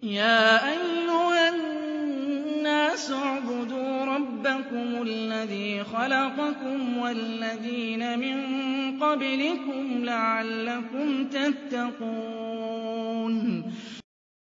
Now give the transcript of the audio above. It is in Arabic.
يَا أَيُّهَا النَّاسُ اعْبُدُوا رَبَّكُمُ الَّذِي خَلَقَكُمْ وَالَّذِينَ مِن قَبْلِكُمْ لَعَلَّكُمْ تَتَّقُونَ